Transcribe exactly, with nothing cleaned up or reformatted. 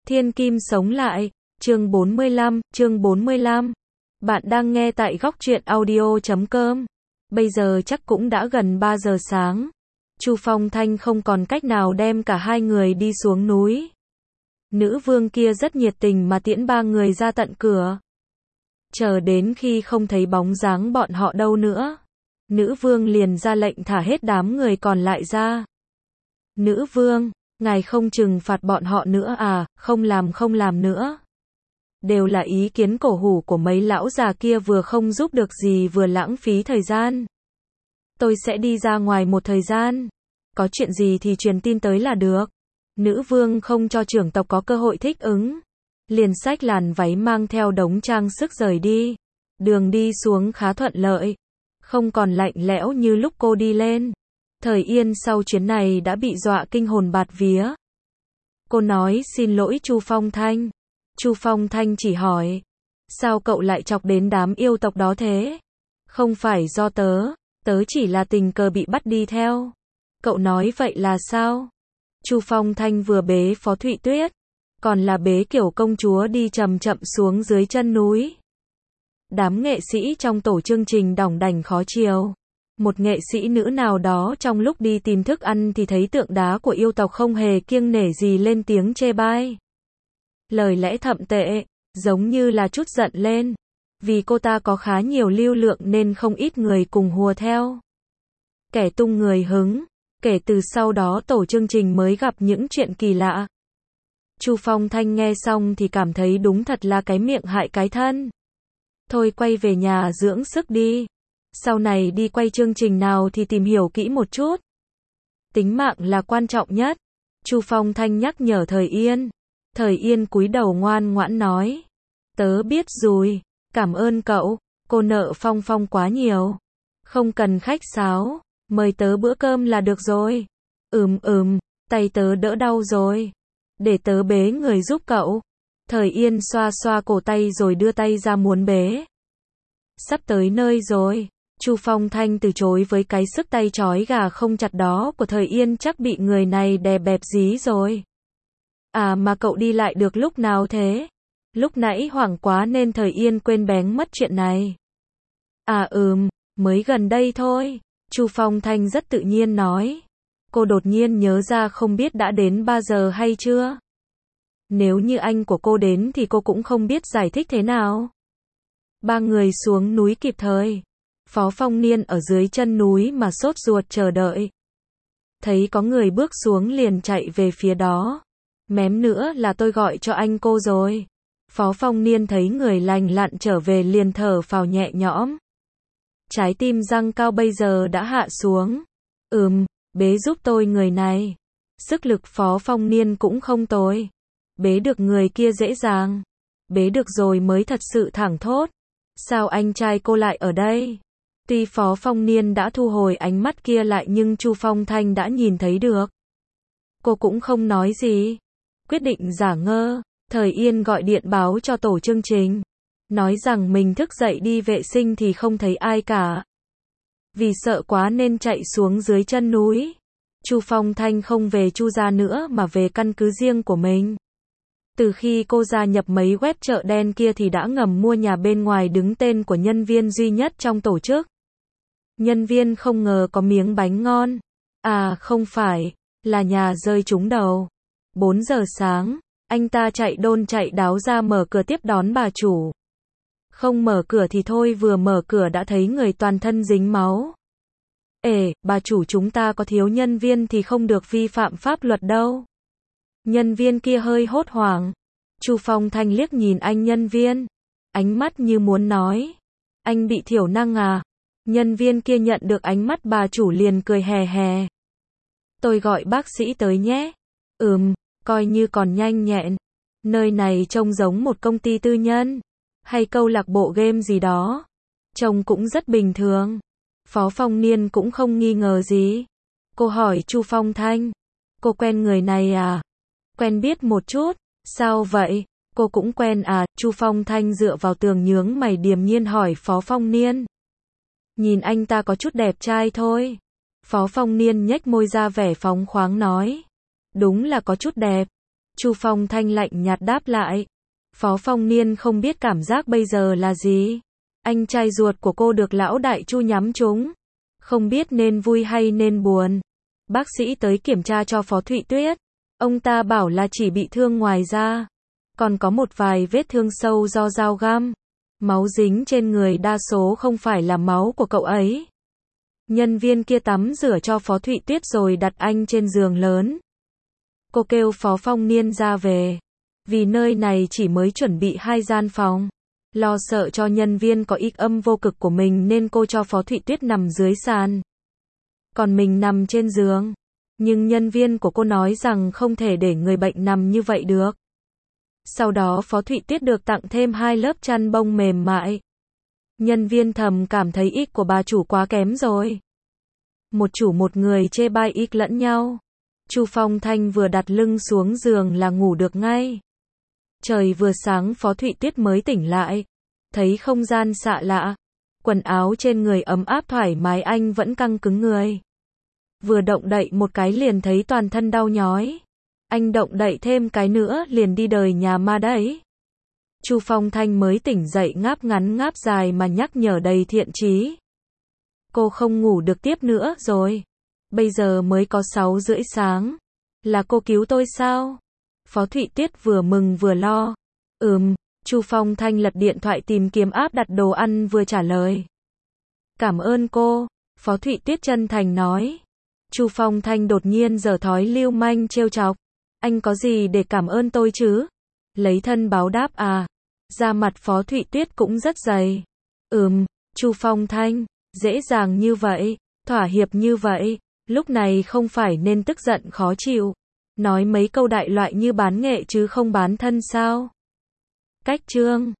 Thiên Kim sống lại, chương bốn mươi lăm, chương bốn mươi lăm. Bạn đang nghe tại góc truyện audio chấm com. Bây giờ chắc cũng đã gần ba giờ sáng. Chu Phong Thanh không còn cách nào đem cả hai người đi xuống núi. Nữ vương kia rất nhiệt tình mà tiễn ba người ra tận cửa. Chờ đến khi không thấy bóng dáng bọn họ đâu nữa, nữ vương liền ra lệnh thả hết đám người còn lại ra. Nữ vương, ngài không trừng phạt bọn họ nữa à? Không làm không làm nữa. Đều là ý kiến cổ hủ của mấy lão già kia, vừa không giúp được gì vừa lãng phí thời gian. Tôi sẽ đi ra ngoài một thời gian. Có chuyện gì thì truyền tin tới là được. Nữ vương không cho trưởng tộc có cơ hội thích ứng. Liền xách làn váy mang theo đống trang sức rời đi. Đường đi xuống khá thuận lợi. Không còn lạnh lẽo như lúc cô đi lên. Thời Yên sau chuyến này đã bị dọa kinh hồn bạt vía. Cô nói xin lỗi Chu Phong Thanh. Chu Phong Thanh chỉ hỏi, sao cậu lại chọc đến đám yêu tộc đó thế? Không phải do tớ, tớ chỉ là tình cờ bị bắt đi theo. Cậu nói vậy là sao? Chu Phong Thanh vừa bế Phó Thụy Tuyết, còn là bế kiểu công chúa đi chậm chậm xuống dưới chân núi. Đám nghệ sĩ trong tổ chương trình đỏng đảnh khó chiều. Một nghệ sĩ nữ nào đó trong lúc đi tìm thức ăn thì thấy tượng đá của yêu tộc không hề kiêng nể gì lên tiếng chê bai. Lời lẽ thậm tệ, giống như là chút giận lên. Vì cô ta có khá nhiều lưu lượng nên không ít người cùng hùa theo. Kẻ tung người hứng, kể từ sau đó tổ chương trình mới gặp những chuyện kỳ lạ. Chu Phong Thanh nghe xong thì cảm thấy đúng thật là cái miệng hại cái thân. Thôi quay về nhà dưỡng sức đi. Sau này đi quay chương trình nào thì tìm hiểu kỹ một chút. Tính mạng là quan trọng nhất. Chu Phong Thanh nhắc nhở Thời Yên. Thời Yên cúi đầu ngoan ngoãn nói. Tớ biết rồi, cảm ơn cậu, cô nợ Phong Phong quá nhiều. Không cần khách sáo, mời tớ bữa cơm là được rồi. Ừm ừm, tay tớ đỡ đau rồi. Để tớ bế người giúp cậu. Thời Yên xoa xoa cổ tay rồi đưa tay ra muốn bế. Sắp tới nơi rồi. Chu Phong Thanh từ chối với cái sức tay trói gà không chặt đó của Thời Yên, chắc bị người này đè bẹp dí rồi. À mà cậu đi lại được lúc nào thế? Lúc nãy hoảng quá nên Thời Yên quên bén mất chuyện này. À ừm, mới gần đây thôi. Chu Phong Thanh rất tự nhiên nói. Cô đột nhiên nhớ ra không biết đã đến ba giờ hay chưa? Nếu như anh của cô đến thì cô cũng không biết giải thích thế nào. Ba người xuống núi kịp thời. Phó Phong Niên ở dưới chân núi mà sốt ruột chờ đợi. Thấy có người bước xuống liền chạy về phía đó. Mém nữa là tôi gọi cho anh cô rồi. Phó Phong Niên thấy người lành lặn trở về liền thở phào nhẹ nhõm. Trái tim Giang Cao bây giờ đã hạ xuống. Ừm, bế giúp tôi người này. Sức lực Phó Phong Niên cũng không tồi. Bế được người kia dễ dàng. Bế được rồi mới thật sự thảng thốt. Sao anh trai cô lại ở đây? Tuy Phó Phong Niên đã thu hồi ánh mắt kia lại nhưng Chu Phong Thanh đã nhìn thấy được. Cô cũng không nói gì. Quyết định giả ngơ, Thời Yên gọi điện báo cho tổ chương trình. Nói rằng mình thức dậy đi vệ sinh thì không thấy ai cả. Vì sợ quá nên chạy xuống dưới chân núi. Chu Phong Thanh không về Chu gia nữa mà về căn cứ riêng của mình. Từ khi cô gia nhập mấy web chợ đen kia thì đã ngầm mua nhà bên ngoài đứng tên của nhân viên duy nhất trong tổ chức. Nhân viên không ngờ có miếng bánh ngon. À không phải, là nhà rơi trúng đầu. bốn giờ sáng, anh ta chạy đôn chạy đáo ra mở cửa tiếp đón bà chủ. Không mở cửa thì thôi, vừa mở cửa đã thấy người toàn thân dính máu. Ê, bà chủ, chúng ta có thiếu nhân viên thì không được vi phạm pháp luật đâu. Nhân viên kia hơi hốt hoảng. Chu Phong Thanh liếc nhìn anh nhân viên. Ánh mắt như muốn nói. Anh bị thiểu năng à? Nhân viên kia nhận được ánh mắt bà chủ liền cười hè hè. Tôi gọi bác sĩ tới nhé. Ừm, coi như còn nhanh nhẹn. Nơi này trông giống một công ty tư nhân. Hay câu lạc bộ game gì đó. Trông cũng rất bình thường. Phó Phong Niên cũng không nghi ngờ gì. Cô hỏi Chu Phong Thanh. Cô quen người này à? Quen biết một chút. Sao vậy? Cô cũng quen à? Chu Phong Thanh dựa vào tường nhướng mày điềm nhiên hỏi Phó Phong Niên. Nhìn anh ta có chút đẹp trai thôi. Phó Phong Niên nhếch môi ra vẻ phóng khoáng nói. Đúng là có chút đẹp. Chu Phong Thanh lạnh nhạt đáp lại. Phó Phong Niên không biết cảm giác bây giờ là gì. Anh trai ruột của cô được lão đại Chu nhắm trúng. Không biết nên vui hay nên buồn. Bác sĩ tới kiểm tra cho Phó Thụy Tuyết. Ông ta bảo là chỉ bị thương ngoài da. Còn có một vài vết thương sâu do dao găm. Máu dính trên người đa số không phải là máu của cậu ấy. Nhân viên kia tắm rửa cho Phó Thụy Tuyết rồi đặt anh trên giường lớn. Cô kêu Phó Phong Niên ra về. Vì nơi này chỉ mới chuẩn bị hai gian phòng. Lo sợ cho nhân viên có ích âm vô cực của mình nên cô cho Phó Thụy Tuyết nằm dưới sàn. Còn mình nằm trên giường. Nhưng nhân viên của cô nói rằng không thể để người bệnh nằm như vậy được. Sau đó Phó Thụy Tuyết được tặng thêm hai lớp chăn bông mềm mại. Nhân viên thầm cảm thấy ích của bà chủ quá kém rồi. Một chủ một người chê bai ích lẫn nhau. Chu Phong Thanh vừa đặt lưng xuống giường là ngủ được ngay. Trời vừa sáng Phó Thụy Tuyết mới tỉnh lại. Thấy không gian xạ lạ. Quần áo trên người ấm áp thoải mái anh vẫn căng cứng người. Vừa động đậy một cái liền thấy toàn thân đau nhói. Anh động đậy thêm cái nữa liền đi đời nhà ma đấy. Chu Phong Thanh mới tỉnh dậy ngáp ngắn ngáp dài mà nhắc nhở đầy thiện chí. Cô không ngủ được tiếp nữa rồi. Bây giờ mới có sáu rưỡi sáng. Là cô cứu tôi sao? Phó Thụy Tuyết vừa mừng vừa lo. Ừm, Chu Phong Thanh lật điện thoại tìm kiếm app đặt đồ ăn vừa trả lời. Cảm ơn cô, Phó Thụy Tuyết chân thành nói. Chu Phong Thanh đột nhiên giở thói lưu manh trêu chọc. Anh có gì để cảm ơn tôi chứ? Lấy thân báo đáp à? Da mặt Phó Thụy Tuyết cũng rất dày. Ừm, Chu Phong Thanh, dễ dàng như vậy, thỏa hiệp như vậy, lúc này không phải nên tức giận khó chịu. Nói mấy câu đại loại như bán nghệ chứ không bán thân sao? Cách chương